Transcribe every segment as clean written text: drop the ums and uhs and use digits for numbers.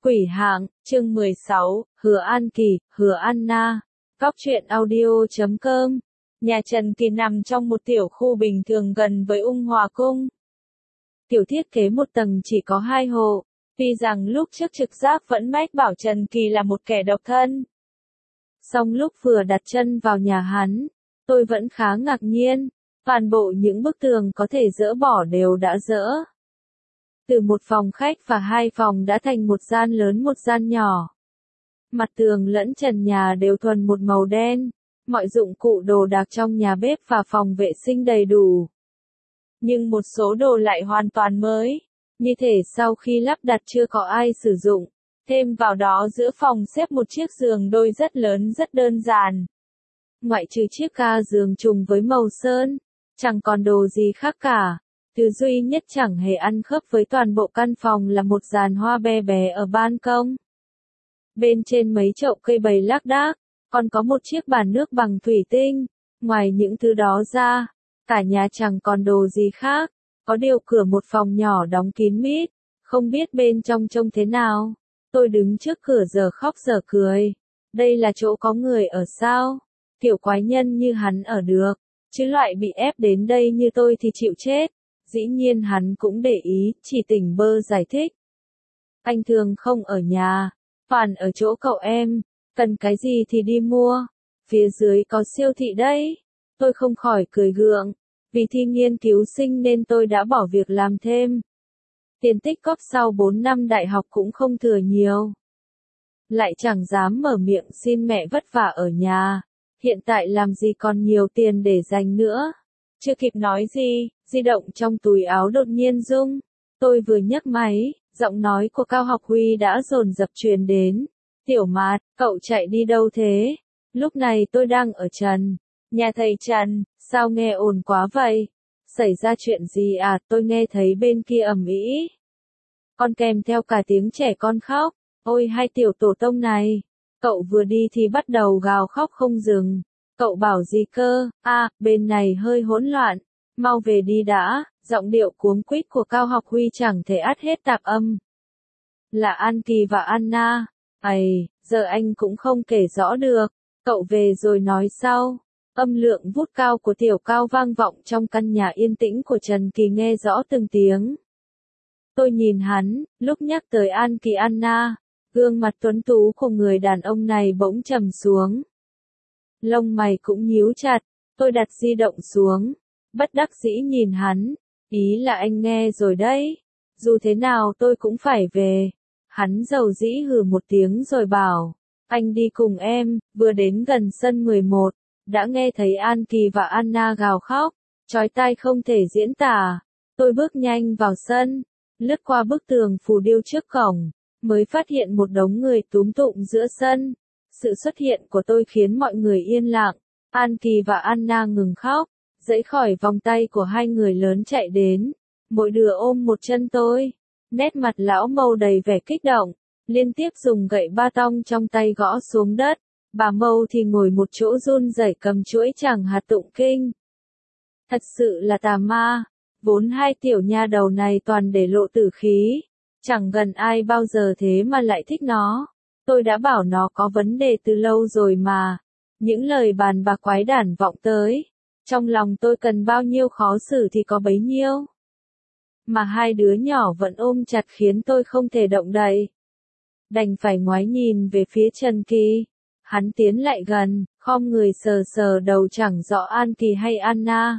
Quỷ hạng, chương 16, Hứa An Kỳ, Hứa Anna. Góc truyện audio.com. Nhà Trần Kỳ nằm trong một tiểu khu bình thường gần với Ung Hòa Cung. Tiểu thiết kế một tầng chỉ có 2 hộ, tuy rằng lúc trước trực giác vẫn mách bảo Trần Kỳ là một kẻ độc thân. Song lúc vừa đặt chân vào nhà hắn, tôi vẫn khá ngạc nhiên, toàn bộ những bức tường có thể dỡ bỏ đều đã dỡ. Từ một phòng khách và 2 phòng đã thành một gian lớn một gian nhỏ. Mặt tường lẫn trần nhà đều thuần một màu đen, mọi dụng cụ đồ đạc trong nhà bếp và phòng vệ sinh đầy đủ. Nhưng một số đồ lại hoàn toàn mới, như thể sau khi lắp đặt chưa có ai sử dụng. Thêm vào đó giữa phòng xếp một chiếc giường đôi rất lớn rất đơn giản. Ngoại trừ chiếc ga giường trùng với màu sơn, chẳng còn đồ gì khác cả. Thứ duy nhất chẳng hề ăn khớp với toàn bộ căn phòng là một giàn hoa bé bé ở ban công. Bên trên mấy chậu cây bày lác đác, còn có một chiếc bàn nước bằng thủy tinh. Ngoài những thứ đó ra, cả nhà chẳng còn đồ gì khác. Có điều cửa một phòng nhỏ đóng kín mít, không biết bên trong trông thế nào. Tôi đứng trước cửa giờ khóc giờ cười. Đây là chỗ có người ở sao? Kiểu quái nhân như hắn ở được, chứ loại bị ép đến đây như tôi thì chịu chết. Dĩ nhiên hắn cũng để ý, chỉ tỉnh bơ giải thích. Anh thường không ở nhà, toàn ở chỗ cậu em, cần cái gì thì đi mua. Phía dưới có siêu thị đấy. Tôi không khỏi cười gượng, vì thi nghiên cứu sinh nên tôi đã bỏ việc làm thêm. Tiền tích cóp sau 4 năm đại học cũng không thừa nhiều. Lại chẳng dám mở miệng xin mẹ vất vả ở nhà. Hiện tại làm gì còn nhiều tiền để dành nữa. Chưa kịp nói gì, di động trong túi áo đột nhiên rung. Tôi vừa nhấc máy, giọng nói của Cao Học Huy đã dồn dập truyền đến. Tiểu Mạt, cậu chạy đi đâu thế? Lúc này tôi đang ở Trần. Nhà thầy Trần, sao nghe ồn quá vậy? Xảy ra chuyện gì à? Tôi nghe thấy bên kia ầm ĩ. Con kèm theo cả tiếng trẻ con khóc. Ôi hai tiểu tổ tông này. Cậu vừa đi thì bắt đầu gào khóc không dừng. Cậu bảo gì cơ? À, bên này hơi hỗn loạn. Mau về đi đã. Giọng điệu cuống quýt của Cao Học Huy chẳng thể át hết tạp âm. Là An Kỳ và Anna. Ây, giờ anh cũng không kể rõ được. Cậu về rồi nói sau. Âm lượng vút cao của tiểu Cao vang vọng trong căn nhà yên tĩnh của Trần Kỳ nghe rõ từng tiếng. Tôi nhìn hắn, lúc nhắc tới An Kỳ Anna, gương mặt tuấn tú của người đàn ông này bỗng trầm xuống. Lông mày cũng nhíu chặt, tôi đặt di động xuống, bất đắc dĩ nhìn hắn, ý là anh nghe rồi đấy, dù thế nào tôi cũng phải về. Hắn dầu dĩ hừ một tiếng rồi bảo, anh đi cùng em. Vừa đến gần sân 11, đã nghe thấy An Kỳ và Anna gào khóc, chói tai không thể diễn tả. Tôi bước nhanh vào sân, lướt qua bức tường phù điêu trước cổng, mới phát hiện một đống người túm tụm giữa sân. Sự xuất hiện của tôi khiến mọi người yên lặng. An Kỳ và Anna ngừng khóc, giãy khỏi vòng tay của hai người lớn chạy đến, mỗi đứa ôm một chân tôi. Nét mặt lão Mâu đầy vẻ kích động, liên tiếp dùng gậy ba tong trong tay gõ xuống đất. Bà Mâu thì ngồi một chỗ run rẩy cầm chuỗi chẳng hạt tụng kinh. Thật sự là tà ma, vốn hai tiểu nha đầu này toàn để lộ tử khí, chẳng gần ai bao giờ thế mà lại thích nó. Tôi đã bảo nó có vấn đề từ lâu rồi mà. Những lời bàn bạc quái đản vọng tới. Trong lòng tôi cần bao nhiêu khó xử thì có bấy nhiêu. Mà hai đứa nhỏ vẫn ôm chặt khiến tôi không thể động đậy. Đành phải ngoái nhìn về phía Trần Kỳ. Hắn tiến lại gần, khom người sờ sờ đầu chẳng rõ An Kỳ hay Anna.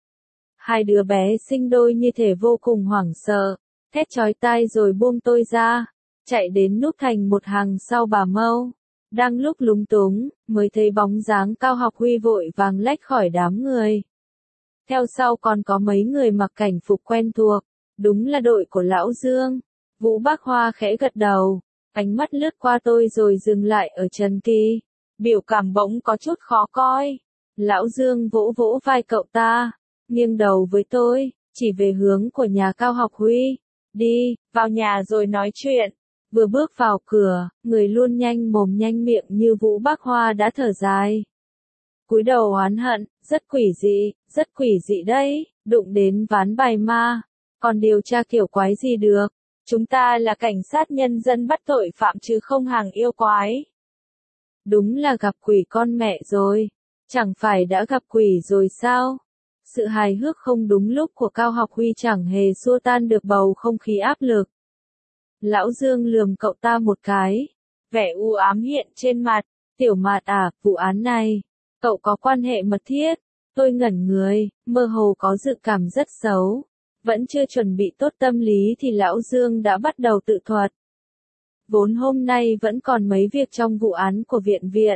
Hai đứa bé sinh đôi như thể vô cùng hoảng sợ, thét chói tai rồi buông tôi ra, chạy đến núp thành một hàng sau bà Mâu. Đang lúc lúng túng, mới thấy bóng dáng Cao Học Huy vội vàng lách khỏi đám người. Theo sau còn có mấy người mặc cảnh phục quen thuộc, đúng là đội của Lão Dương. Vũ Bác Hoa khẽ gật đầu, ánh mắt lướt qua tôi rồi dừng lại ở Trần Kỳ. Biểu cảm bỗng có chút khó coi. Lão Dương vỗ vỗ vai cậu ta, nghiêng đầu với tôi, chỉ về hướng của nhà Cao Học Huy. Đi, vào nhà rồi nói chuyện. Vừa bước vào cửa, người luôn nhanh mồm nhanh miệng như Vũ Bác Hoa đã thở dài. Cúi đầu oán hận, rất quỷ dị đấy, đụng đến ván bài ma. Còn điều tra kiểu quái gì được. Chúng ta là cảnh sát nhân dân bắt tội phạm chứ không hàng yêu quái. Đúng là gặp quỷ con mẹ rồi. Chẳng phải đã gặp quỷ rồi sao? Sự hài hước không đúng lúc của Cao Học Huy chẳng hề xua tan được bầu không khí áp lực. Lão Dương lườm cậu ta một cái. Vẻ u ám hiện trên mặt. Tiểu Mạt à, vụ án này, cậu có quan hệ mật thiết. Tôi ngẩn người, mơ hồ có dự cảm rất xấu. Vẫn chưa chuẩn bị tốt tâm lý thì Lão Dương đã bắt đầu tự thuật. Vốn hôm nay vẫn còn mấy việc trong vụ án của viện.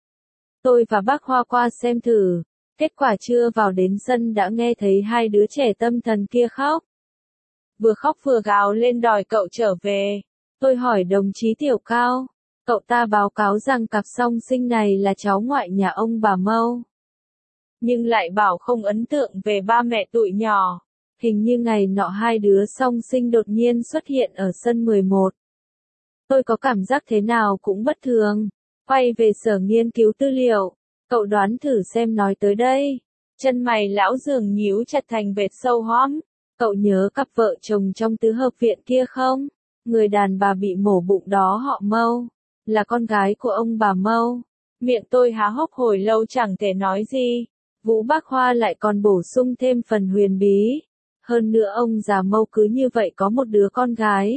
Tôi và bác Hoa qua xem thử. Kết quả chưa vào đến sân đã nghe thấy hai đứa trẻ tâm thần kia khóc. Vừa khóc vừa gào lên đòi cậu trở về. Tôi hỏi đồng chí Tiểu Cao. Cậu ta báo cáo rằng cặp song sinh này là cháu ngoại nhà ông bà Mâu. Nhưng lại bảo không ấn tượng về ba mẹ tụi nhỏ. Hình như ngày nọ hai đứa song sinh đột nhiên xuất hiện ở sân 11. Tôi có cảm giác thế nào cũng bất thường. Quay về sở nghiên cứu tư liệu. Cậu đoán thử xem nói tới đây. Chân mày Lão Dương nhíu chặt thành vệt sâu hõm. Cậu nhớ cặp vợ chồng trong tứ hợp viện kia không? Người đàn bà bị mổ bụng đó họ Mâu. Là con gái của ông bà Mâu. Miệng tôi há hốc hồi lâu chẳng thể nói gì. Vũ Bác Hoa lại còn bổ sung thêm phần huyền bí. Hơn nữa ông già Mâu cứ như vậy có một đứa con gái.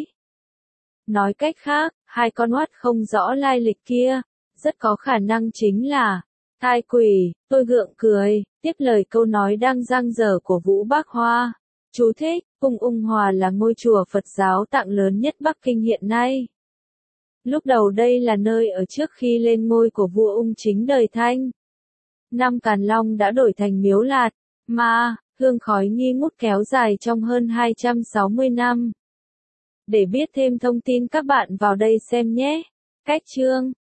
Nói cách khác, hai con oát không rõ lai lịch kia, rất có khả năng chính là thai quỷ. Tôi gượng cười, tiếp lời câu nói đang dang dở của Vũ Bác Hoa. Chú thích, Cung Ung Hòa là ngôi chùa Phật giáo tạng lớn nhất Bắc Kinh hiện nay. Lúc đầu đây là nơi ở trước khi lên ngôi của vua Ung Chính đời Thanh. Năm Càn Long đã đổi thành Miếu Lạt, mà, hương khói nghi ngút kéo dài trong hơn 260 năm. Để biết thêm thông tin các bạn vào đây xem nhé. Cách chương